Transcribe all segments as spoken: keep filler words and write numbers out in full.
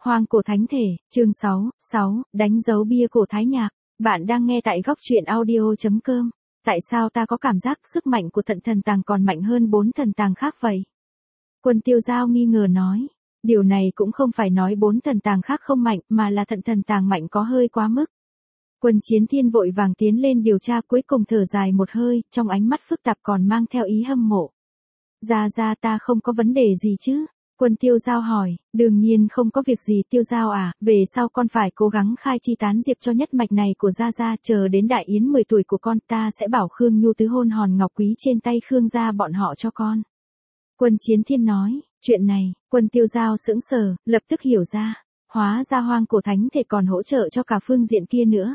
Hoang cổ thánh thể, chương sáu, sáu, đánh dấu bia cổ thái nhạc. Bạn đang nghe tại góc truyện audio chấm com. Tại sao ta có cảm giác sức mạnh của thận thần tàng còn mạnh hơn bốn thần tàng khác vậy? Quân Tiêu Giao nghi ngờ nói. Điều này cũng không phải nói bốn thần tàng khác không mạnh mà là thận thần tàng mạnh có hơi quá mức. Quân Chiến Thiên vội vàng tiến lên điều tra, cuối cùng thở dài một hơi, trong ánh mắt phức tạp còn mang theo ý hâm mộ. Ra ra ta không có vấn đề gì chứ? Quân Tiêu Giao hỏi. Đương nhiên không có việc gì Tiêu Giao à, về sau con phải cố gắng khai chi tán diệp cho nhất mạch này của gia gia, chờ đến đại yến mười tuổi của con ta sẽ bảo Khương Nhu tứ hôn hòn ngọc quý trên tay Khương gia bọn họ cho con. Quân Chiến Thiên nói. Chuyện này, Quân Tiêu Giao sững sờ, lập tức hiểu ra. Hóa ra hoang cổ thánh thể còn hỗ trợ cho cả phương diện kia nữa.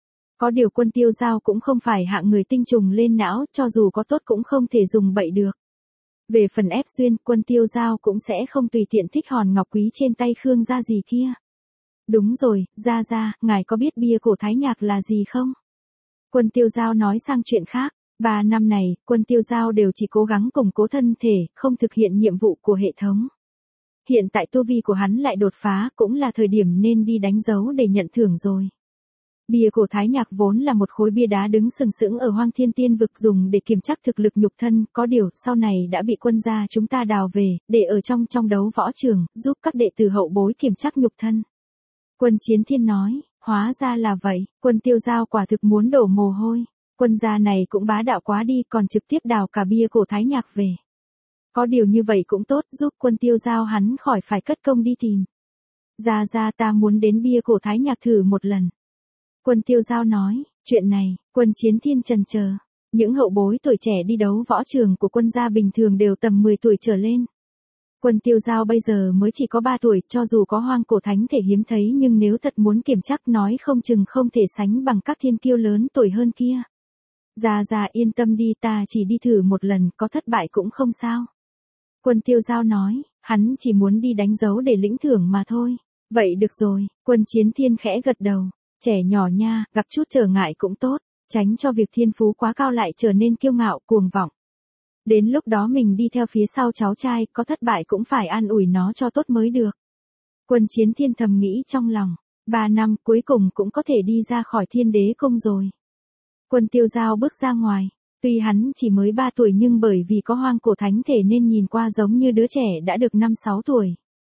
Có điều Quân Tiêu Giao cũng không phải hạng người tinh trùng lên não, cho dù có tốt cũng không thể dùng bậy được. Về phần ép duyên, Quân Tiêu Giao cũng sẽ không tùy tiện thích hòn ngọc quý trên tay Khương gia gì kia. Đúng rồi, gia gia, ngài có biết bia cổ thái nhạc là gì không? Quân Tiêu Giao nói sang chuyện khác. Ba năm này, Quân Tiêu Giao đều chỉ cố gắng củng cố thân thể, không thực hiện nhiệm vụ của hệ thống. Hiện tại tu vi của hắn lại đột phá, cũng là thời điểm nên đi đánh dấu để nhận thưởng rồi. Bia cổ thái nhạc vốn là một khối bia đá đứng sừng sững ở Hoang Thiên Tiên vực, dùng để kiểm chắc thực lực nhục thân, có điều sau này đã bị quân gia chúng ta đào về, để ở trong trong đấu võ trường, giúp các đệ tử hậu bối kiểm chắc nhục thân. Quân Chiến Thiên nói. Hóa ra là vậy. Quân Tiêu Giao quả thực muốn đổ mồ hôi. Quân gia này cũng bá đạo quá đi, còn trực tiếp đào cả bia cổ thái nhạc về. Có điều như vậy cũng tốt, giúp Quân Tiêu Giao hắn khỏi phải cất công đi tìm. Gia gia, ta muốn đến bia cổ thái nhạc thử một lần. Quân Tiêu Giao nói. Chuyện này, Quân Chiến Thiên chần chờ. Những hậu bối tuổi trẻ đi đấu võ trường của quân gia bình thường đều tầm mười tuổi trở lên. Quân Tiêu Giao bây giờ mới chỉ có ba tuổi, cho dù có hoang cổ thánh thể hiếm thấy nhưng nếu thật muốn kiểm chắc nói không chừng không thể sánh bằng các thiên kiêu lớn tuổi hơn kia. Gia gia yên tâm đi, ta chỉ đi thử một lần, có thất bại cũng không sao. Quân Tiêu Giao nói. Hắn chỉ muốn đi đánh dấu để lĩnh thưởng mà thôi. Vậy được rồi. Quân Chiến Thiên khẽ gật đầu. Trẻ nhỏ nha, gặp chút trở ngại cũng tốt, tránh cho việc thiên phú quá cao lại trở nên kiêu ngạo, cuồng vọng. Đến lúc đó mình đi theo phía sau cháu trai, có thất bại cũng phải an ủi nó cho tốt mới được. Quân Chiến Thiên thầm nghĩ trong lòng. Ba năm cuối cùng cũng có thể đi ra khỏi Thiên Đế Cung rồi. Quân Tiêu Giao bước ra ngoài. Tuy hắn chỉ mới ba tuổi nhưng bởi vì có hoang cổ thánh thể nên nhìn qua giống như đứa trẻ đã được năm sáu tuổi.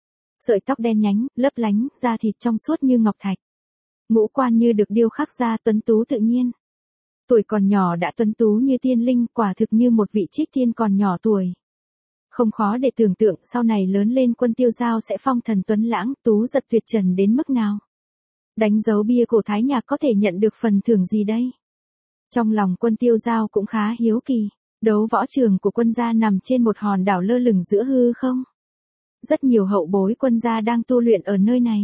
Sợi tóc đen nhánh, lấp lánh, da thịt trong suốt như ngọc thạch. Ngũ quan như được điêu khắc ra tuấn tú tự nhiên. Tuổi còn nhỏ đã tuấn tú như tiên linh, quả thực như một vị trích tiên còn nhỏ tuổi. Không khó để tưởng tượng sau này lớn lên Quân Tiêu Giao sẽ phong thần tuấn lãng, tú giật tuyệt trần đến mức nào. Đánh dấu bia cổ thái nhạc có thể nhận được phần thưởng gì đây? Trong lòng Quân Tiêu Giao cũng khá hiếu kỳ. Đấu võ trường của quân gia nằm trên một hòn đảo lơ lửng giữa hư không. Rất nhiều hậu bối quân gia đang tu luyện ở nơi này.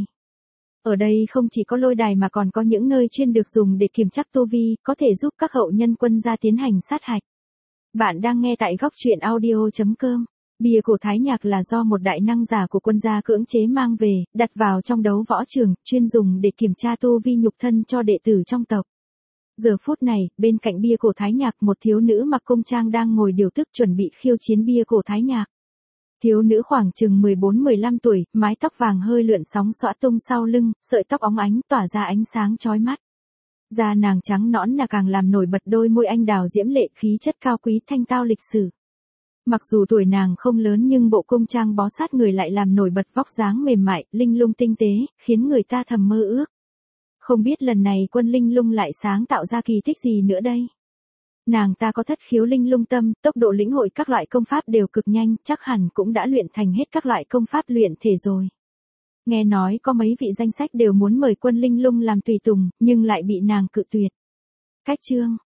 Ở đây không chỉ có lôi đài mà còn có những nơi chuyên được dùng để kiểm chắc tu vi, có thể giúp các hậu nhân quân gia tiến hành sát hạch. Bạn đang nghe tại góc truyện audio chấm com. Bia cổ thái nhạc là do một đại năng giả của quân gia cưỡng chế mang về, đặt vào trong đấu võ trường, chuyên dùng để kiểm tra tu vi nhục thân cho đệ tử trong tộc. Giờ phút này, bên cạnh bia cổ thái nhạc một thiếu nữ mặc cung trang đang ngồi điều tức chuẩn bị khiêu chiến bia cổ thái nhạc. Thiếu nữ khoảng chừng mười bốn mười lăm tuổi, mái tóc vàng hơi lượn sóng xõa tung sau lưng, sợi tóc óng ánh tỏa ra ánh sáng chói mắt. Da nàng trắng nõn là càng làm nổi bật đôi môi anh đào diễm lệ, khí chất cao quý thanh tao lịch sử. Mặc dù tuổi nàng không lớn nhưng bộ cung trang bó sát người lại làm nổi bật vóc dáng mềm mại, linh lung tinh tế, khiến người ta thầm mơ ước. Không biết lần này Quân Linh Lung lại sáng tạo ra kỳ tích gì nữa đây? Nàng ta có thất khiếu linh lung tâm, tốc độ lĩnh hội các loại công pháp đều cực nhanh, chắc hẳn cũng đã luyện thành hết các loại công pháp luyện thể rồi. Nghe nói có mấy vị danh sách đều muốn mời Quân Linh Lung làm tùy tùng, nhưng lại bị nàng cự tuyệt. Cách chương,